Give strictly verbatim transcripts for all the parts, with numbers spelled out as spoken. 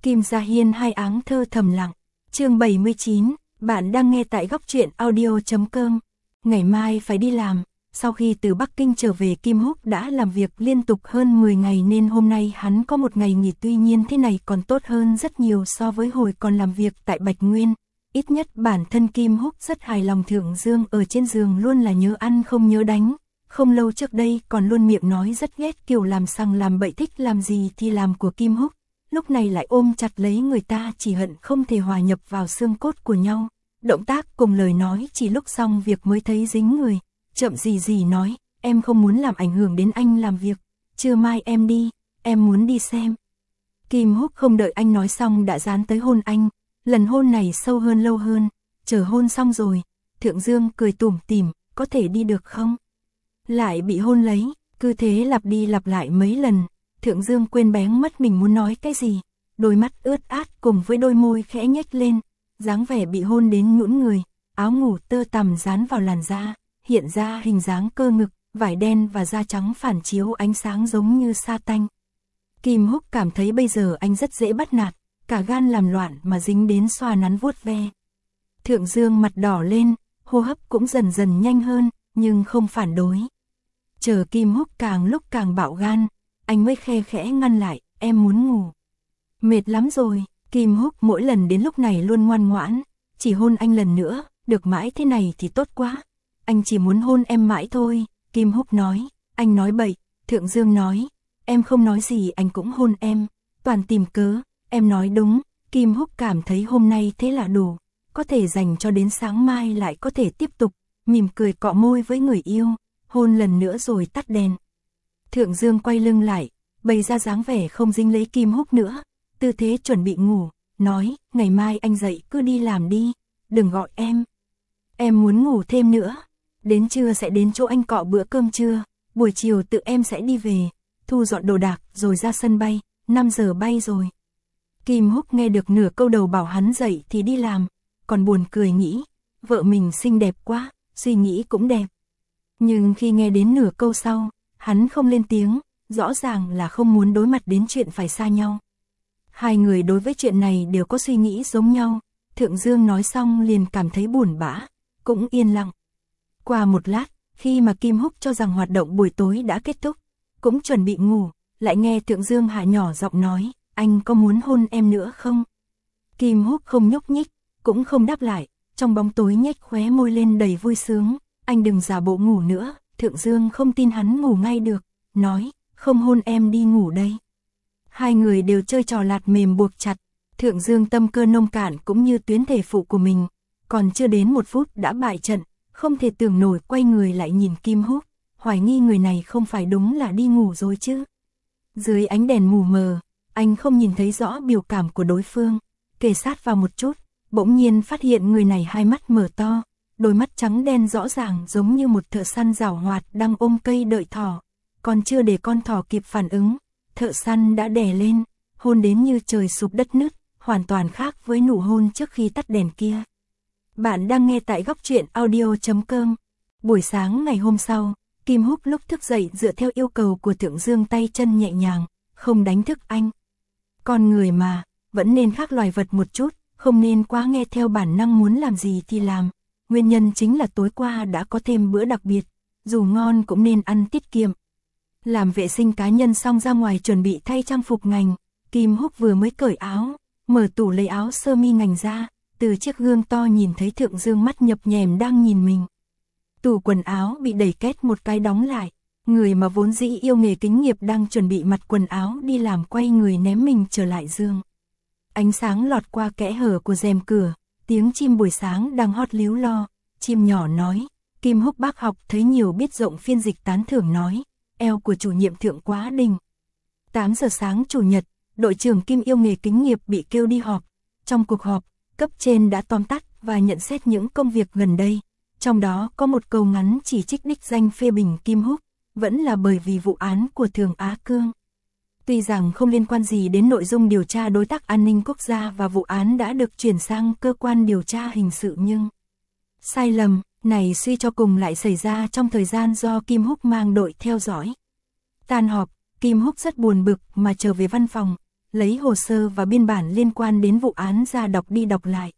Kim Gia Hiên hai áng thơ thầm lặng. Chương bảy mươi chín, bạn đang nghe tại góc truyện audio chấm com. Ngày mai phải đi làm. Sau khi từ Bắc Kinh trở về, Kim Húc đã làm việc liên tục hơn mười ngày nên hôm nay hắn có một ngày nghỉ, tuy nhiên thế này còn tốt hơn rất nhiều so với hồi còn làm việc tại Bạch Nguyên. Ít nhất bản thân Kim Húc rất hài lòng. Thượng Dương ở trên giường luôn là nhớ ăn không nhớ đánh. Không lâu trước đây còn luôn miệng nói rất ghét kiểu làm sằng làm bậy, thích làm gì thì làm của Kim Húc. Lúc này lại ôm chặt lấy người ta, chỉ hận không thể hòa nhập vào xương cốt của nhau. Động tác cùng lời nói chỉ lúc xong việc mới thấy dính người. Chậm gì gì nói, em không muốn làm ảnh hưởng đến anh làm việc. Trưa mai em đi, em muốn đi xem. Kim Húc không đợi anh nói xong đã dán tới hôn anh. Lần hôn này sâu hơn lâu hơn. Chờ hôn xong rồi, Thượng Dương cười tủm tỉm, có thể đi được không? Lại bị hôn lấy, cứ thế lặp đi lặp lại mấy lần. Thượng Dương quên bén mất mình muốn nói cái gì. Đôi mắt ướt át cùng với đôi môi khẽ nhếch lên, dáng vẻ bị hôn đến nhũn người. Áo ngủ tơ tằm dán vào làn da, hiện ra hình dáng cơ ngực, vải đen và da trắng phản chiếu ánh sáng giống như sa tanh. Kim Húc cảm thấy bây giờ anh rất dễ bắt nạt, cả gan làm loạn mà dính đến xoa nắn vuốt ve. Thượng Dương mặt đỏ lên, hô hấp cũng dần dần nhanh hơn, nhưng không phản đối. Chờ Kim Húc càng lúc càng bạo gan, anh mới khe khẽ ngăn lại, em muốn ngủ. Mệt lắm rồi. Kim Húc mỗi lần đến lúc này luôn ngoan ngoãn, chỉ hôn anh lần nữa, được mãi thế này thì tốt quá. Anh chỉ muốn hôn em mãi thôi. Kim Húc nói. Anh nói bậy. Thượng Dương nói. Em không nói gì anh cũng hôn em, toàn tìm cớ. Em nói đúng. Kim Húc cảm thấy hôm nay thế là đủ, có thể dành cho đến sáng mai lại có thể tiếp tục. Mỉm cười cọ môi với người yêu, hôn lần nữa rồi tắt đèn. Thượng Dương quay lưng lại, bày ra dáng vẻ không dính lấy Kim Húc nữa, tư thế chuẩn bị ngủ, nói, ngày mai anh dậy cứ đi làm đi, đừng gọi em. Em muốn ngủ thêm nữa, đến trưa sẽ đến chỗ anh cọ bữa cơm trưa, buổi chiều tự em sẽ đi về, thu dọn đồ đạc rồi ra sân bay, năm giờ bay rồi. Kim Húc nghe được nửa câu đầu bảo hắn dậy thì đi làm, còn buồn cười nghĩ, vợ mình xinh đẹp quá, suy nghĩ cũng đẹp. Nhưng khi nghe đến nửa câu sau, hắn không lên tiếng, rõ ràng là không muốn đối mặt đến chuyện phải xa nhau. Hai người đối với chuyện này đều có suy nghĩ giống nhau. Thượng Dương nói xong liền cảm thấy buồn bã, cũng yên lặng. Qua một lát, khi mà Kim Húc cho rằng hoạt động buổi tối đã kết thúc, cũng chuẩn bị ngủ, lại nghe Thượng Dương hạ nhỏ giọng nói, anh có muốn hôn em nữa không? Kim Húc không nhúc nhích, cũng không đáp lại, trong bóng tối nhếch khóe môi lên đầy vui sướng, anh đừng giả bộ ngủ nữa. Thượng Dương không tin hắn ngủ ngay được, nói, không hôn em đi ngủ đây. Hai người đều chơi trò lạt mềm buộc chặt. Thượng Dương tâm cơ nông cạn cũng như tuyến thể phụ của mình, còn chưa đến một phút đã bại trận, không thể tưởng nổi, quay người lại nhìn Kim Húc, hoài nghi người này không phải đúng là đi ngủ rồi chứ. Dưới ánh đèn mù mờ, anh không nhìn thấy rõ biểu cảm của đối phương, kề sát vào một chút, bỗng nhiên phát hiện người này hai mắt mở to, đôi mắt trắng đen rõ ràng giống như một thợ săn giảo hoạt đang ôm cây đợi thỏ. Còn chưa để con thỏ kịp phản ứng, thợ săn đã đè lên, hôn đến như trời sụp đất nứt, hoàn toàn khác với nụ hôn trước khi tắt đèn kia. Bạn đang nghe tại góc truyện audio chấm com. Buổi sáng ngày hôm sau, Kim Húc lúc thức dậy dựa theo yêu cầu của Thượng Dương tay chân nhẹ nhàng, không đánh thức anh. Con người mà, vẫn nên khác loài vật một chút, không nên quá nghe theo bản năng muốn làm gì thì làm. Nguyên nhân chính là tối qua đã có thêm bữa đặc biệt, dù ngon cũng nên ăn tiết kiệm. Làm vệ sinh cá nhân xong ra ngoài chuẩn bị thay trang phục ngành, Kim Húc vừa mới cởi áo, mở tủ lấy áo sơ mi ngành ra, từ chiếc gương to nhìn thấy Thượng Dương mắt nhập nhèm đang nhìn mình. Tủ quần áo bị đẩy két một cái đóng lại, người mà vốn dĩ yêu nghề kính nghiệp đang chuẩn bị mặc quần áo đi làm quay người ném mình trở lại giường. Ánh sáng lọt qua kẽ hở của rèm cửa, tiếng chim buổi sáng đang hót líu lo, chim nhỏ nói, Kim Húc bác học thấy nhiều biết rộng phiên dịch tán thưởng nói, eo của chủ nhiệm Thượng quá đỉnh. tám giờ sáng chủ nhật, đội trưởng Kim yêu nghề kính nghiệp bị kêu đi họp. Trong cuộc họp, cấp trên đã tóm tắt và nhận xét những công việc gần đây. Trong đó có một câu ngắn chỉ trích đích danh phê bình Kim Húc, vẫn là bởi vì vụ án của Thường Á Cương. Tuy rằng không liên quan gì đến nội dung điều tra đối tác an ninh quốc gia và vụ án đã được chuyển sang cơ quan điều tra hình sự, nhưng sai lầm này suy cho cùng lại xảy ra trong thời gian do Kim Húc mang đội theo dõi. Tan họp, Kim Húc rất buồn bực mà trở về văn phòng, lấy hồ sơ và biên bản liên quan đến vụ án ra đọc đi đọc lại.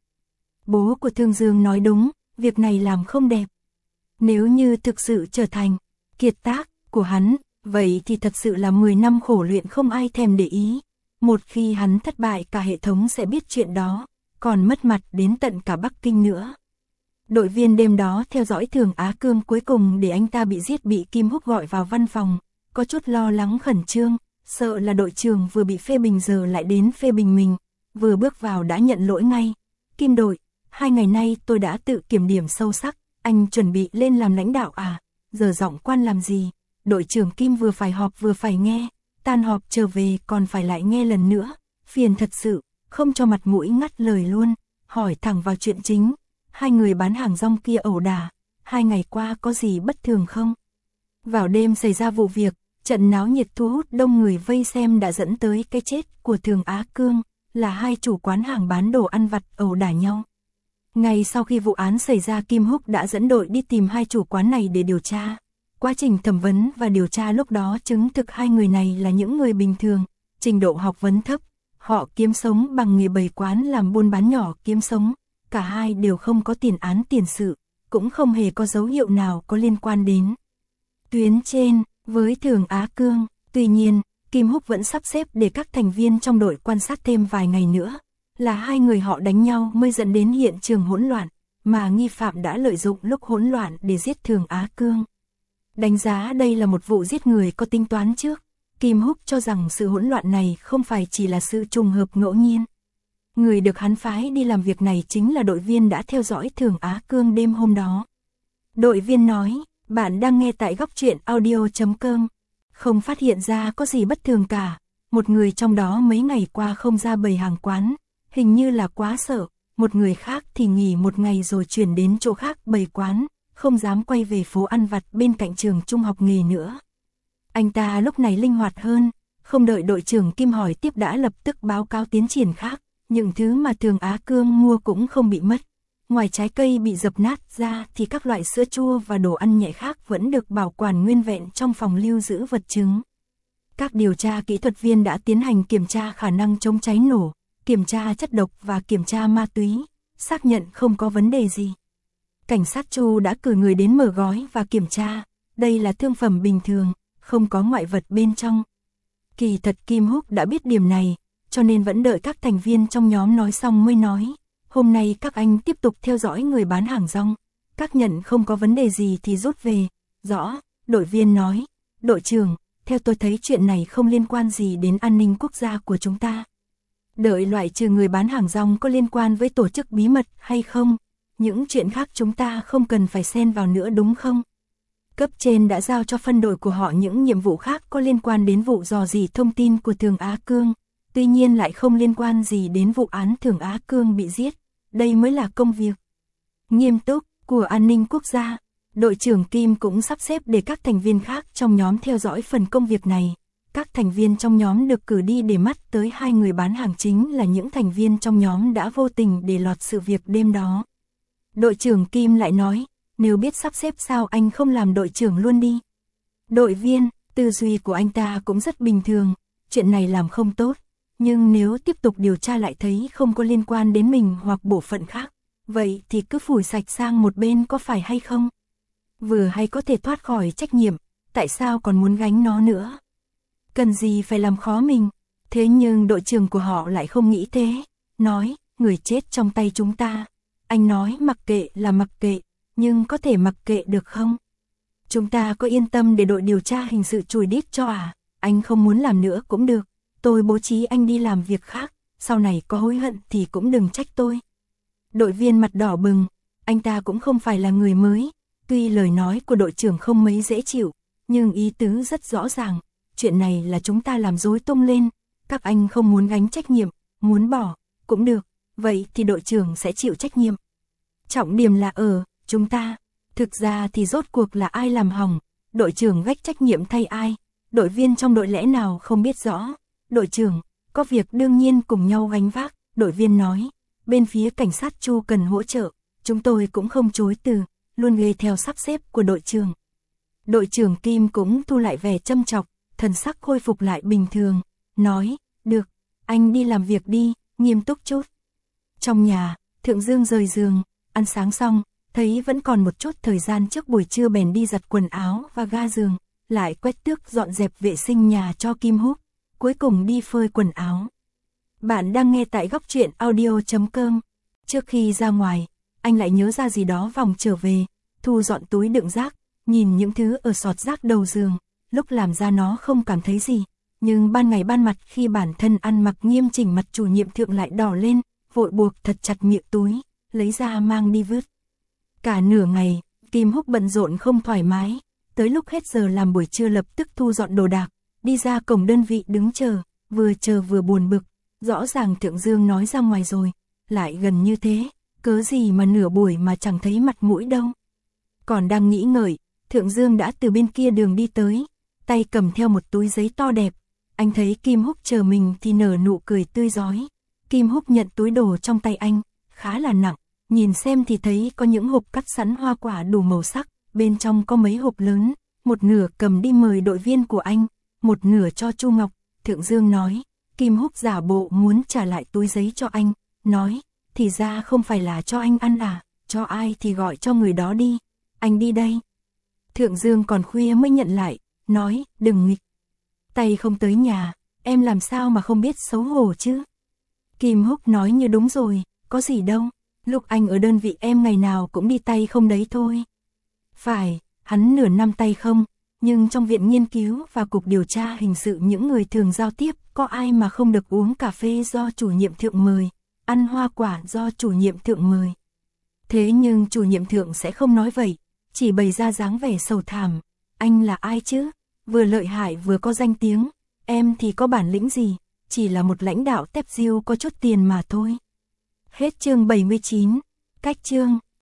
Bố của Thương Dương nói đúng, việc này làm không đẹp. Nếu như thực sự trở thành kiệt tác của hắn, vậy thì thật sự là mười năm khổ luyện không ai thèm để ý. Một khi hắn thất bại cả hệ thống sẽ biết chuyện đó, còn mất mặt đến tận cả Bắc Kinh nữa. Đội viên đêm đó theo dõi Thường Á Cương cuối cùng để anh ta bị giết bị Kim Húc gọi vào văn phòng, có chút lo lắng khẩn trương, sợ là đội trưởng vừa bị phê bình giờ lại đến phê bình mình, vừa bước vào đã nhận lỗi ngay. Kim đội, hai ngày nay tôi đã tự kiểm điểm sâu sắc, anh chuẩn bị lên làm lãnh đạo à, giờ giọng quan làm gì? Đội trưởng Kim vừa phải họp vừa phải nghe, tan họp trở về còn phải lại nghe lần nữa, phiền thật sự, không cho mặt mũi ngắt lời luôn, hỏi thẳng vào chuyện chính. Hai người bán hàng rong kia ẩu đả, hai ngày qua có gì bất thường không? Vào đêm xảy ra vụ việc, trận náo nhiệt thu hút đông người vây xem đã dẫn tới cái chết của Thường Á Cương, là hai chủ quán hàng bán đồ ăn vặt ẩu đả nhau. Ngay sau khi vụ án xảy ra, Kim Húc đã dẫn đội đi tìm hai chủ quán này để điều tra. Quá trình thẩm vấn và điều tra lúc đó chứng thực hai người này là những người bình thường, trình độ học vấn thấp, họ kiếm sống bằng nghề bày quán làm buôn bán nhỏ kiếm sống. Cả hai đều không có tiền án tiền sự, cũng không hề có dấu hiệu nào có liên quan đến tuyến trên với Thường Á Cương. Tuy nhiên, Kim Húc vẫn sắp xếp để các thành viên trong đội quan sát thêm vài ngày nữa, là hai người họ đánh nhau mới dẫn đến hiện trường hỗn loạn, mà nghi phạm đã lợi dụng lúc hỗn loạn để giết Thường Á Cương. Đánh giá đây là một vụ giết người có tính toán trước, Kim Húc cho rằng sự hỗn loạn này không phải chỉ là sự trùng hợp ngẫu nhiên. Người được hắn phái đi làm việc này chính là đội viên đã theo dõi Thường Á Cương đêm hôm đó. Đội viên nói, bạn đang nghe tại góc truyện audio chấm com, không phát hiện ra có gì bất thường cả. Một người trong đó mấy ngày qua không ra bày hàng quán, hình như là quá sợ. Một người khác thì nghỉ một ngày rồi chuyển đến chỗ khác bày quán, không dám quay về phố ăn vặt bên cạnh trường trung học nghề nữa. Anh ta lúc này linh hoạt hơn, không đợi đội trưởng Kim hỏi tiếp đã lập tức báo cáo tiến triển khác. Những thứ mà Thường Á Cương mua cũng không bị mất. Ngoài trái cây bị dập nát ra thì các loại sữa chua và đồ ăn nhẹ khác vẫn được bảo quản nguyên vẹn trong phòng lưu giữ vật chứng. Các điều tra kỹ thuật viên đã tiến hành kiểm tra khả năng chống cháy nổ, kiểm tra chất độc và kiểm tra ma túy, xác nhận không có vấn đề gì. Cảnh sát Chu đã cử người đến mở gói và kiểm tra, đây là thương phẩm bình thường, không có ngoại vật bên trong. Kỳ thật Kim Húc đã biết điểm này, cho nên vẫn đợi các thành viên trong nhóm nói xong mới nói, hôm nay các anh tiếp tục theo dõi người bán hàng rong, các nhận không có vấn đề gì thì rút về. Rõ, đội viên nói, đội trưởng, theo tôi thấy chuyện này không liên quan gì đến an ninh quốc gia của chúng ta. Đợi loại trừ người bán hàng rong có liên quan với tổ chức bí mật hay không, những chuyện khác chúng ta không cần phải xen vào nữa đúng không? Cấp trên đã giao cho phân đội của họ những nhiệm vụ khác có liên quan đến vụ dò dỉ thông tin của Thường Á Cương. Tuy nhiên lại không liên quan gì đến vụ án Thường Á Cương bị giết, đây mới là công việc nghiêm túc của an ninh quốc gia. Đội trưởng Kim cũng sắp xếp để các thành viên khác trong nhóm theo dõi phần công việc này. Các thành viên trong nhóm được cử đi để mắt tới hai người bán hàng chính là những thành viên trong nhóm đã vô tình để lọt sự việc đêm đó. Đội trưởng Kim lại nói, nếu biết sắp xếp sao anh không làm đội trưởng luôn đi. Đội viên, tư duy của anh ta cũng rất bình thường, chuyện này làm không tốt. Nhưng nếu tiếp tục điều tra lại thấy không có liên quan đến mình hoặc bộ phận khác, vậy thì cứ phủi sạch sang một bên có phải hay không? Vừa hay có thể thoát khỏi trách nhiệm, tại sao còn muốn gánh nó nữa? Cần gì phải làm khó mình? Thế nhưng đội trưởng của họ lại không nghĩ thế, nói, người chết trong tay chúng ta. Anh nói mặc kệ là mặc kệ, nhưng có thể mặc kệ được không? Chúng ta có yên tâm để đội điều tra hình sự chùi đít cho à? Anh không muốn làm nữa cũng được. Tôi bố trí anh đi làm việc khác, sau này có hối hận thì cũng đừng trách tôi. Đội viên mặt đỏ bừng, anh ta cũng không phải là người mới, tuy lời nói của đội trưởng không mấy dễ chịu, nhưng ý tứ rất rõ ràng, chuyện này là chúng ta làm rối tung lên, các anh không muốn gánh trách nhiệm, muốn bỏ, cũng được, vậy thì đội trưởng sẽ chịu trách nhiệm. Trọng điểm là ở, chúng ta, thực ra thì rốt cuộc là ai làm hỏng, đội trưởng gánh trách nhiệm thay ai, đội viên trong đội lẽ nào không biết rõ. Đội trưởng, có việc đương nhiên cùng nhau gánh vác, đội viên nói, bên phía cảnh sát Chu cần hỗ trợ, chúng tôi cũng không chối từ, luôn nghe theo sắp xếp của đội trưởng. Đội trưởng Kim cũng thu lại vẻ châm chọc, thần sắc khôi phục lại bình thường, nói, được, anh đi làm việc đi, nghiêm túc chút. Trong nhà, Thượng Dương rời giường, ăn sáng xong, thấy vẫn còn một chút thời gian trước buổi trưa bèn đi giặt quần áo và ga giường, lại quét tước dọn dẹp vệ sinh nhà cho Kim Húc, cuối cùng đi phơi quần áo. Bạn đang nghe tại góc truyện audio chấm com. Trước khi ra ngoài, anh lại nhớ ra gì đó vòng trở về, thu dọn túi đựng rác, nhìn những thứ ở sọt rác đầu giường, lúc làm ra nó không cảm thấy gì, nhưng ban ngày ban mặt khi bản thân ăn mặc nghiêm chỉnh mặt chủ nhiệm Thượng lại đỏ lên, vội buộc thật chặt miệng túi, lấy ra mang đi vứt. Cả nửa ngày, Kim Húc bận rộn không thoải mái, tới lúc hết giờ làm buổi trưa lập tức thu dọn đồ đạc, đi ra cổng đơn vị đứng chờ, vừa chờ vừa buồn bực, rõ ràng Thượng Dương nói ra ngoài rồi, lại gần như thế, cớ gì mà nửa buổi mà chẳng thấy mặt mũi đâu. Còn đang nghĩ ngợi, Thượng Dương đã từ bên kia đường đi tới, tay cầm theo một túi giấy to đẹp, anh thấy Kim Húc chờ mình thì nở nụ cười tươi rói. Kim Húc nhận túi đồ trong tay anh, khá là nặng, nhìn xem thì thấy có những hộp cắt sẵn hoa quả đủ màu sắc, bên trong có mấy hộp lớn, một nửa cầm đi mời đội viên của anh, một nửa cho Chu Ngọc. Thượng Dương nói, Kim Húc giả bộ muốn trả lại túi giấy cho anh, nói, thì ra không phải là cho anh ăn à, cho ai thì gọi cho người đó đi, anh đi đây. Thượng Dương còn khuya mới nhận lại, nói, đừng nghịch. Tay không tới nhà, em làm sao mà không biết xấu hổ chứ. Kim Húc nói như đúng rồi, có gì đâu, lúc anh ở đơn vị em ngày nào cũng đi tay không đấy thôi. Phải, hắn nửa năm tay không, nhưng trong viện nghiên cứu và cục điều tra hình sự những người thường giao tiếp, có ai mà không được uống cà phê do chủ nhiệm Thượng mời, ăn hoa quả do chủ nhiệm Thượng mời. Thế nhưng chủ nhiệm Thượng sẽ không nói vậy, chỉ bày ra dáng vẻ sầu thảm. Anh là ai chứ? Vừa lợi hại vừa có danh tiếng, em thì có bản lĩnh gì, chỉ là một lãnh đạo tép diêu có chút tiền mà thôi. Hết chương bảy mươi chín, cách chương.